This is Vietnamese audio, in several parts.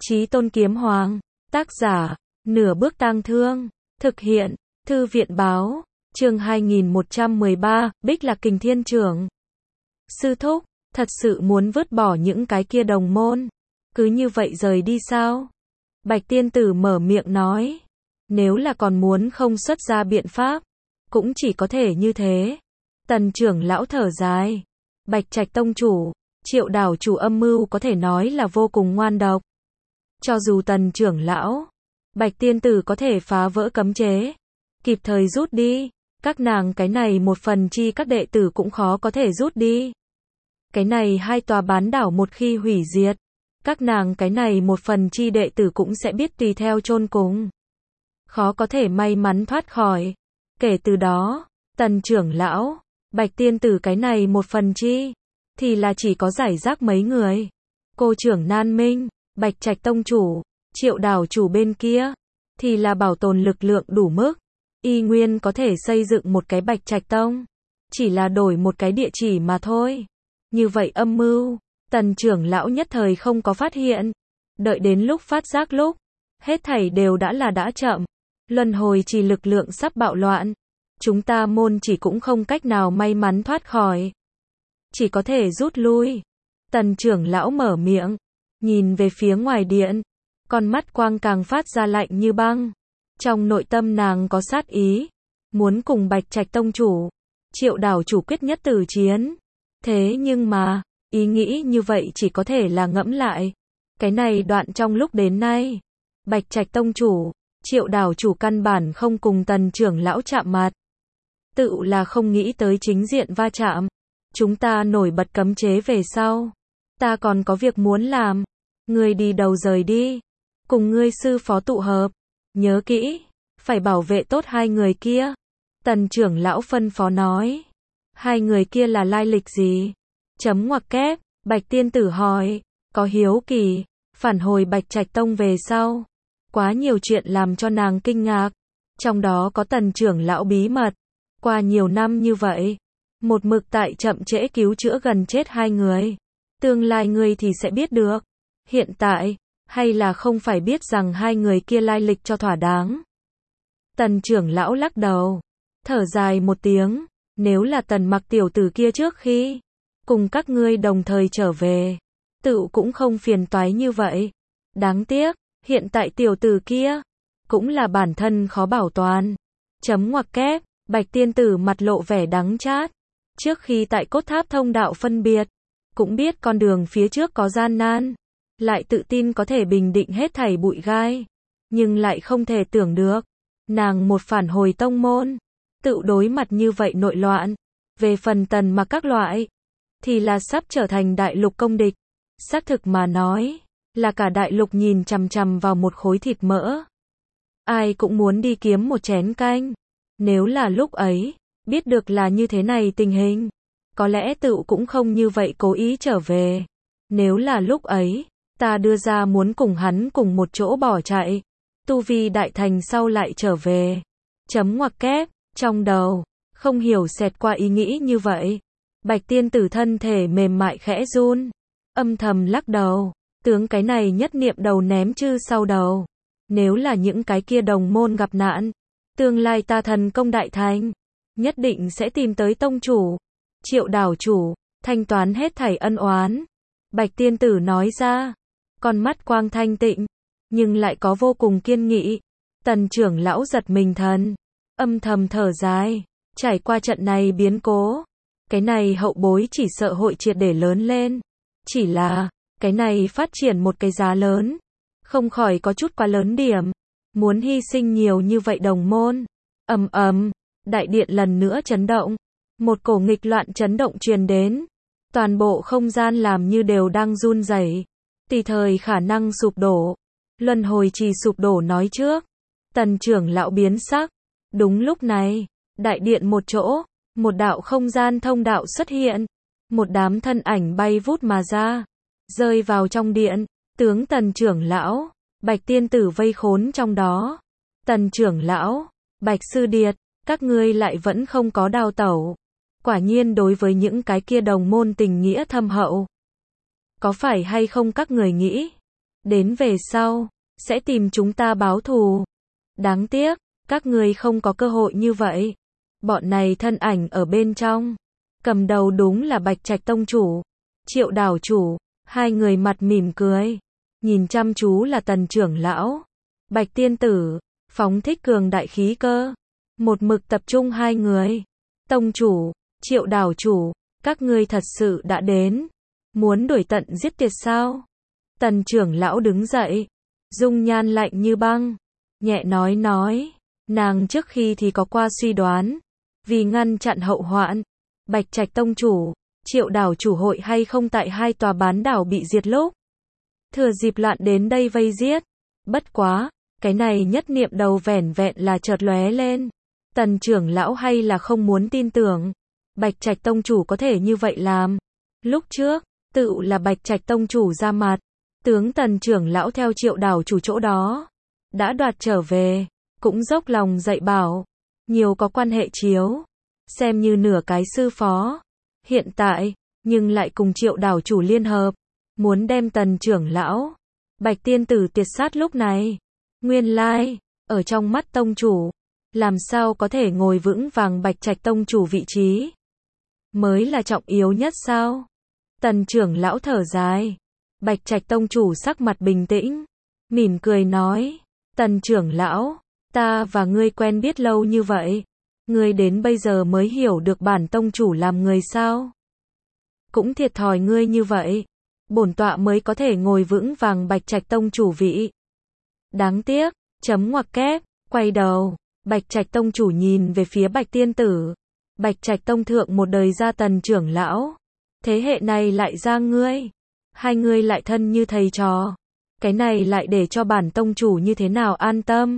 Chí Tôn Kiếm Hoàng, tác giả, Nửa Bước Tang Thương, thực hiện, Thư viện báo, chương 2113, Bích Lạc Kình Thiên Trưởng. Sư thúc, thật sự muốn vứt bỏ những cái kia đồng môn, cứ như vậy rời đi sao? Bạch Tiên Tử mở miệng nói, nếu là còn muốn không xuất ra biện pháp, cũng chỉ có thể như thế. Tần trưởng lão thở dài, Bạch Trạch tông chủ, Triệu đảo chủ âm mưu có thể nói là vô cùng ngoan độc. Cho dù Tần trưởng lão, Bạch Tiên Tử có thể phá vỡ cấm chế, kịp thời rút đi, các nàng cái này một phần chi các đệ tử cũng khó có thể rút đi. Cái này hai tòa bán đảo một khi hủy diệt, các nàng cái này một phần chi đệ tử cũng sẽ biết tùy theo chôn cùng. Khó có thể may mắn thoát khỏi. Kể từ đó, Tần trưởng lão, Bạch Tiên Tử cái này một phần chi, thì là chỉ có giải rác mấy người. Cô trưởng Nan Minh, Bạch Trạch tông chủ, Triệu đảo chủ bên kia, thì là bảo tồn lực lượng đủ mức. Y nguyên có thể xây dựng một cái Bạch Trạch tông, chỉ là đổi một cái địa chỉ mà thôi. Như vậy âm mưu, Tần trưởng lão nhất thời không có phát hiện. Đợi đến lúc phát giác lúc, hết thảy đều đã chậm. Luân hồi trì lực lượng sắp bạo loạn. Chúng ta môn chỉ cũng không cách nào may mắn thoát khỏi. Chỉ có thể rút lui. Tần trưởng lão mở miệng, nhìn về phía ngoài điện. Con mắt quang càng phát ra lạnh như băng. Trong nội tâm nàng có sát ý. Muốn cùng Bạch Trạch tông chủ, Triệu đảo chủ quyết nhất tử chiến. Thế nhưng mà, ý nghĩ như vậy chỉ có thể là ngẫm lại. Cái này đoạn trong lúc đến nay, Bạch Trạch tông chủ, Triệu đảo chủ căn bản không cùng Tần trưởng lão chạm mặt. Tự là không nghĩ tới chính diện va chạm. Chúng ta nổi bật cấm chế về sau. Ta còn có việc muốn làm. Ngươi đi đầu rời đi. Cùng ngươi sư phó tụ hợp. Nhớ kỹ, phải bảo vệ tốt hai người kia. Tần trưởng lão phân phó nói. Hai người kia là lai lịch gì? Chấm ngoặc kép, Bạch Tiên Tử hỏi, có hiếu kỳ, phản hồi Bạch Trạch tông về sau. Quá nhiều chuyện làm cho nàng kinh ngạc. Trong đó có Tần trưởng lão bí mật. Qua nhiều năm như vậy, một mực tại chậm trễ cứu chữa gần chết hai người. Tương lai ngươi thì sẽ biết được. Hiện tại, hay là không phải biết rằng hai người kia lai lịch cho thỏa đáng. Tần trưởng lão lắc đầu, thở dài một tiếng, nếu là Tần Mặc tiểu tử kia trước khi cùng các ngươi đồng thời trở về, tự cũng không phiền toái như vậy. Đáng tiếc, hiện tại tiểu tử kia cũng là bản thân khó bảo toàn. Chấm ngoặc kép, Bạch Tiên Tử mặt lộ vẻ đắng chát. Trước khi tại cốt tháp thông đạo phân biệt, cũng biết con đường phía trước có gian nan, lại tự tin có thể bình định hết thảy bụi gai, nhưng lại không thể tưởng được, nàng một phản hồi tông môn, tự đối mặt như vậy nội loạn. Về phần Tần Mặc các loại, thì là sắp trở thành đại lục công địch. Xác thực mà nói, là cả đại lục nhìn chằm chằm vào một khối thịt mỡ. Ai cũng muốn đi kiếm một chén canh. Nếu là lúc ấy, biết được là như thế này tình hình, có lẽ tự cũng không như vậy cố ý trở về. Nếu là lúc ấy, ta đưa ra muốn cùng hắn cùng một chỗ bỏ chạy, tu vi đại thành sau lại trở về. Chấm ngoặc kép, trong đầu, không hiểu xẹt qua ý nghĩ như vậy. Bạch Tiên Tử thân thể mềm mại khẽ run, âm thầm lắc đầu, tướng cái này nhất niệm đầu ném chư sau đầu. Nếu là những cái kia đồng môn gặp nạn, tương lai ta thần công đại thành, nhất định sẽ tìm tới tông chủ, Triệu đảo chủ, thanh toán hết thảy ân oán. Bạch Tiên Tử nói ra, con mắt quang thanh tịnh, nhưng lại có vô cùng kiên nghị. Tần trưởng lão giật mình thần, âm thầm thở dài, trải qua trận này biến cố, cái này hậu bối chỉ sợ hội triệt để lớn lên. Chỉ là, cái này phát triển một cái giá lớn, không khỏi có chút quá lớn điểm. Muốn hy sinh nhiều như vậy đồng môn. Ầm ầm, đại điện lần nữa chấn động. Một cổ nghịch loạn chấn động truyền đến. Toàn bộ không gian làm như đều đang run rẩy, tùy thời khả năng sụp đổ. Luân hồi trì sụp đổ nói trước. Tần trưởng lão biến sắc. Đúng lúc này, đại điện một chỗ, một đạo không gian thông đạo xuất hiện. Một đám thân ảnh bay vút mà ra, rơi vào trong điện. Tướng Tần trưởng lão, Bạch Tiên Tử vây khốn trong đó. Tần trưởng lão, Bạch Sư Điệt, các ngươi lại vẫn không có đào tẩu. Quả nhiên đối với những cái kia đồng môn tình nghĩa thâm hậu. Có phải hay không các người nghĩ? đến về sau, sẽ tìm chúng ta báo thù. Đáng tiếc, các ngươi không có cơ hội như vậy. Bọn này thân ảnh ở bên trong. Cầm đầu đúng là Bạch Trạch tông chủ, Triệu đảo chủ, hai người mặt mỉm cười. Nhìn chăm chú là Tần trưởng lão, Bạch tiên tử, phóng thích cường đại khí cơ. Một mực tập trung hai người. Tông chủ, Triệu đảo chủ, các ngươi thật sự đã đến. Muốn đuổi tận giết tuyệt sao? Tần trưởng lão đứng dậy, dung nhan lạnh như băng, nhẹ nói, nàng trước khi thì có qua suy đoán, vì ngăn chặn hậu hoạn, Bạch Trạch tông chủ, Triệu đảo chủ hội hay không tại hai tòa bán đảo bị diệt lúc. Thừa dịp loạn đến đây vây giết. Bất quá, cái này nhất niệm đầu vẻn vẹn là chợt lóe lên. Tần trưởng lão hay là không muốn tin tưởng. Bạch Trạch tông chủ có thể như vậy làm. Lúc trước, tự là Bạch Trạch tông chủ ra mặt. Tướng Tần trưởng lão theo Triệu đảo chủ chỗ đó. Đã đoạt trở về. Cũng dốc lòng dạy bảo. Nhiều có quan hệ chiếu. Xem như nửa cái sư phó. Hiện tại, nhưng lại cùng Triệu đảo chủ liên hợp. Muốn đem Tần trưởng lão, Bạch tiên tử tiệt sát lúc này. Nguyên lai, ở trong mắt tông chủ, làm sao có thể ngồi vững vàng Bạch Trạch tông chủ vị trí. Mới là trọng yếu nhất sao? Tần trưởng lão thở dài. Bạch Trạch tông chủ sắc mặt bình tĩnh, mỉm cười nói, Tần trưởng lão, ta và ngươi quen biết lâu như vậy. Ngươi đến bây giờ mới hiểu được bản tông chủ làm người sao? Cũng thiệt thòi ngươi như vậy. Bổn tọa mới có thể ngồi vững vàng Bạch Trạch tông chủ vị. Đáng tiếc, chấm ngoặc kép, quay đầu, Bạch Trạch tông chủ nhìn về phía Bạch tiên tử. Bạch Trạch tông thượng một đời ra Tần trưởng lão. Thế hệ này lại ra ngươi. Hai ngươi lại thân như thầy trò. Cái này lại để cho bản tông chủ như thế nào an tâm.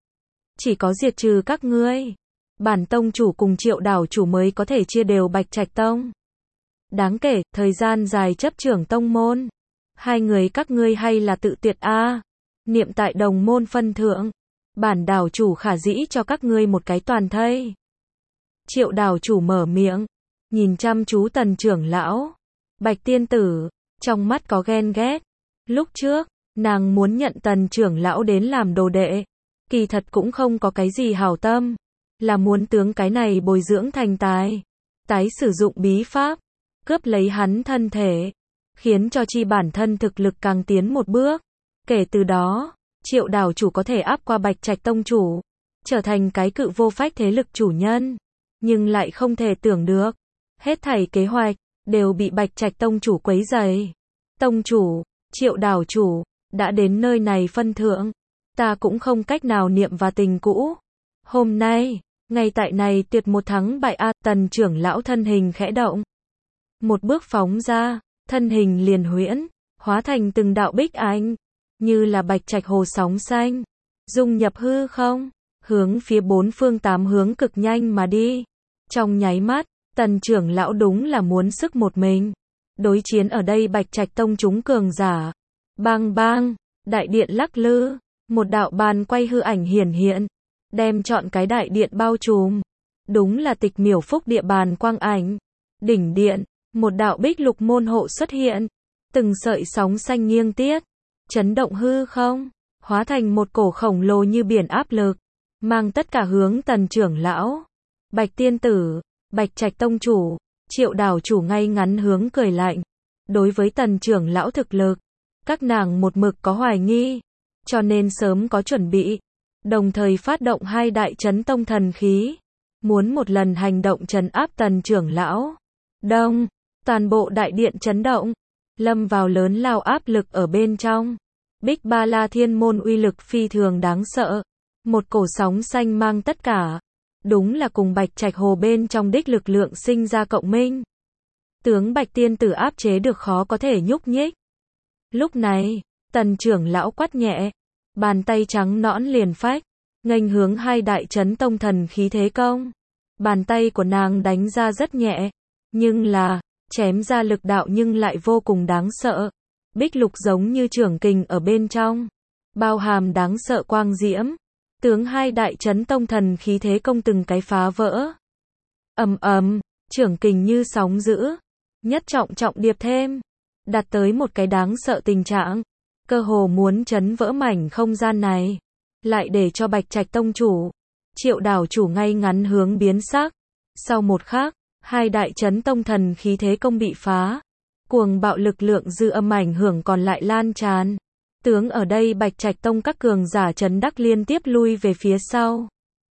Chỉ có diệt trừ các ngươi. Bản tông chủ cùng Triệu đảo chủ mới có thể chia đều Bạch Trạch tông. Đáng kể, thời gian dài chấp trưởng tông môn. Hai người các ngươi hay là tự tuyệt a. Niệm tại đồng môn phân thượng. Bản đảo chủ khả dĩ cho các ngươi một cái toàn thây. Triệu đảo chủ mở miệng. Nhìn chăm chú Tần trưởng lão. Bạch tiên tử, trong mắt có ghen ghét. Lúc trước, nàng muốn nhận Tần trưởng lão đến làm đồ đệ. Kỳ thật cũng không có cái gì hảo tâm. Là muốn tướng cái này bồi dưỡng thành tài. Tái sử dụng bí pháp. Cướp lấy hắn thân thể, khiến cho chi bản thân thực lực càng tiến một bước. Kể từ đó, Triệu đảo chủ có thể áp qua Bạch Trạch tông chủ, trở thành cái cự vô phách thế lực chủ nhân. Nhưng lại không thể tưởng được, hết thảy kế hoạch đều bị Bạch Trạch tông chủ quấy rầy. Tông chủ, Triệu đảo chủ, đã đến nơi này phân thượng, ta cũng không cách nào niệm và tình cũ. Hôm nay, ngay tại này tuyệt một thắng bại a. Tần trưởng lão thân hình khẽ động. Một bước phóng ra, thân hình liền huyễn, hóa thành từng đạo bích ánh, như là Bạch Trạch hồ sóng xanh, dung nhập hư không, hướng phía bốn phương tám hướng cực nhanh mà đi. Trong nháy mắt, Tần trưởng lão đúng là muốn sức một mình. Đối chiến ở đây Bạch Trạch tông chúng cường giả. Bang bang, đại điện lắc lư, một đạo bàn quay hư ảnh hiển hiện, đem trọn cái đại điện bao trùm. Đúng là Tịch Miểu Phúc địa bàn quang ảnh. Đỉnh điện, một đạo bích lục môn hộ xuất hiện, từng sợi sóng xanh nghiêng tiết, chấn động hư không, hóa thành một cổ khổng lồ như biển áp lực, mang tất cả hướng Tần trưởng lão, Bạch tiên tử, Bạch Trạch tông chủ, Triệu đảo chủ ngay ngắn hướng cười lạnh. Đối với Tần trưởng lão thực lực, các nàng một mực có hoài nghi, cho nên sớm có chuẩn bị, đồng thời phát động hai đại chấn tông thần khí, muốn một lần hành động trấn áp Tần trưởng lão. Đông, toàn bộ đại điện chấn động, lâm vào lớn lao áp lực ở bên trong. Bích Ba La Thiên môn uy lực phi thường đáng sợ. Một cổ sóng xanh mang tất cả. Đúng là cùng Bạch Trạch hồ bên trong đích lực lượng sinh ra cộng minh. Tướng Bạch tiên tử áp chế được khó có thể nhúc nhích. Lúc này, Tần trưởng lão quát nhẹ, bàn tay trắng nõn liền phách, nghênh hướng hai đại chấn tông thần khí thế công. Bàn tay của nàng đánh ra rất nhẹ, nhưng là, chém ra lực đạo nhưng lại vô cùng đáng sợ. Bích lục giống như chưởng kình ở bên trong, bao hàm đáng sợ quang diễm, tướng hai đại chấn tông thần khí thế công từng cái phá vỡ. Ầm ầm, chưởng kình như sóng dữ, nhất trọng trọng điệp thêm, đạt tới một cái đáng sợ tình trạng. cơ hồ muốn chấn vỡ mảnh không gian này. Lại để cho Bạch Trạch tông chủ, Triệu đảo chủ ngay ngắn hướng biến sắc. Sau một khắc, hai đại chấn tông thần khí thế công bị phá. Cuồng bạo lực lượng dư âm ảnh hưởng còn lại lan tràn. Tướng ở đây Bạch Trạch tông các cường giả chấn đắc liên tiếp lui về phía sau.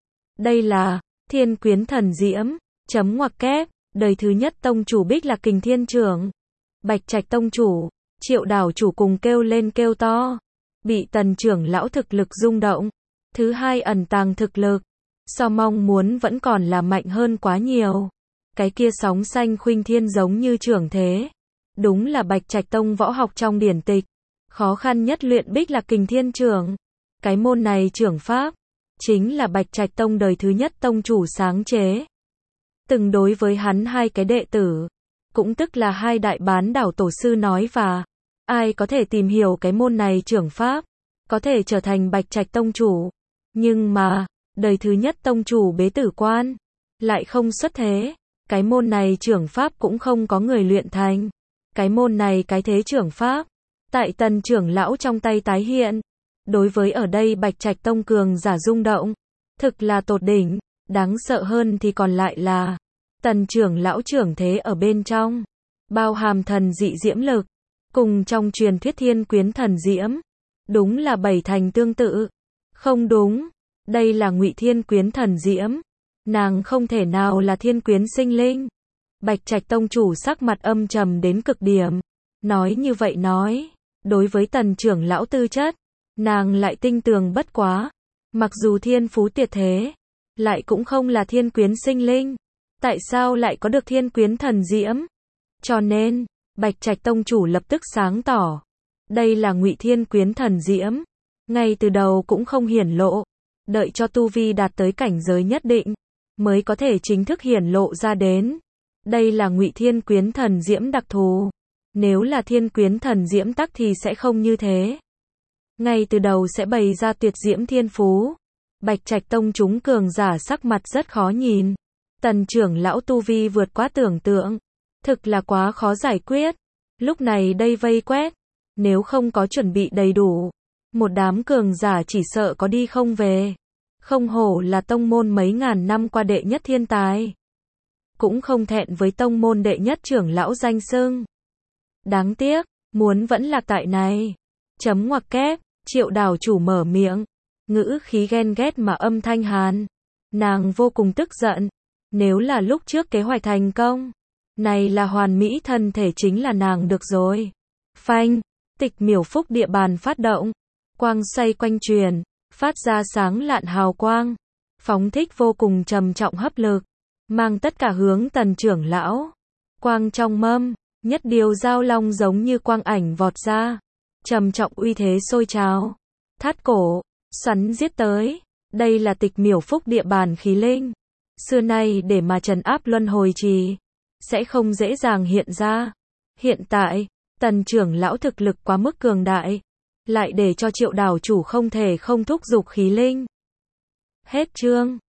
Đây là Thiên Quyến Thần Diễm, chấm ngoặc kép, đời thứ nhất tông chủ Bích Lạc Kình Thiên Trưởng. Bạch Trạch tông chủ, Triệu đảo chủ cùng kêu lên kêu to. Bị Tần trưởng lão thực lực rung động. Thứ hai ẩn tàng thực lực, so mong muốn vẫn còn là mạnh hơn quá nhiều. Cái kia sóng xanh khuynh thiên giống như trưởng thế. Đúng là Bạch Trạch tông võ học trong điển tịch. Khó khăn nhất luyện Bích Lạc Kình Thiên Trưởng. Cái môn này trưởng pháp, chính là Bạch Trạch tông đời thứ nhất tông chủ sáng chế. Từng đối với hắn hai cái đệ tử, cũng tức là hai đại bán đảo tổ sư nói và ai có thể tìm hiểu cái môn này trưởng pháp, có thể trở thành Bạch Trạch tông chủ. Nhưng mà, đời thứ nhất tông chủ Bế Tử Quan, lại không xuất thế. Cái môn này trưởng pháp cũng không có người luyện thành. Cái môn này cái thế trưởng pháp, tại Tần trưởng lão trong tay tái hiện. Đối với ở đây Bạch Trạch tông cường giả rung động, thực là tột đỉnh. Đáng sợ hơn thì còn lại là Tần trưởng lão trưởng thế ở bên trong, bao hàm thần dị diễm lực, cùng trong truyền thuyết Thiên Quyến Thần Diễm, đúng là bảy thành tương tự. Không đúng, đây là Ngụy Thiên Quyến Thần Diễm, nàng không thể nào là thiên quyến sinh linh. Bạch Trạch tông chủ sắc mặt âm trầm đến cực điểm, nói như vậy nói, đối với Tần trưởng lão tư chất, nàng lại tinh tường bất quá, mặc dù thiên phú tuyệt thế, lại cũng không là thiên quyến sinh linh. Tại sao lại có được Thiên Quyến Thần Diễm? Cho nên, Bạch Trạch tông chủ lập tức sáng tỏ, đây là Ngụy Thiên Quyến Thần Diễm, ngay từ đầu cũng không hiển lộ, đợi cho tu vi đạt tới cảnh giới nhất định, mới có thể chính thức hiển lộ ra đến. Đây là Ngụy Thiên Quyến Thần Diễm đặc thù, nếu là Thiên Quyến Thần Diễm tắc thì sẽ không như thế. Ngay từ đầu sẽ bày ra tuyệt diễm thiên phú. Bạch Trạch tông chúng cường giả sắc mặt rất khó nhìn. Tần trưởng lão tu vi vượt quá tưởng tượng, thực là quá khó giải quyết. Lúc này đây vây quét, nếu không có chuẩn bị đầy đủ, một đám cường giả chỉ sợ có đi không về. Không hổ là tông môn mấy ngàn năm qua đệ nhất thiên tài, cũng không thẹn với tông môn đệ nhất trưởng lão danh xưng. Đáng tiếc, muốn vẫn lạc tại này. Chấm ngoặc kép, Triệu đảo chủ mở miệng, ngữ khí ghen ghét mà âm thanh hàn. Nàng vô cùng tức giận. Nếu là lúc trước kế hoạch thành công, này là hoàn mỹ thân thể chính là nàng được rồi. Phanh, Tịch Miểu Phúc địa bàn phát động, quang xoay quanh truyền, phát ra sáng lạn hào quang, phóng thích vô cùng trầm trọng hấp lực, mang tất cả hướng Tần trưởng lão. Quang trong mâm, nhất điều giao long giống như quang ảnh vọt ra, trầm trọng uy thế sôi trào, thắt cổ, xoắn giết tới. Đây là Tịch Miểu Phúc địa bàn khí linh, xưa nay để mà trấn áp luân hồi trì, sẽ không dễ dàng hiện ra. Hiện tại, Tần trưởng lão thực lực quá mức cường đại, lại để cho Triệu đảo chủ không thể không thúc giục khí linh. Hết chương.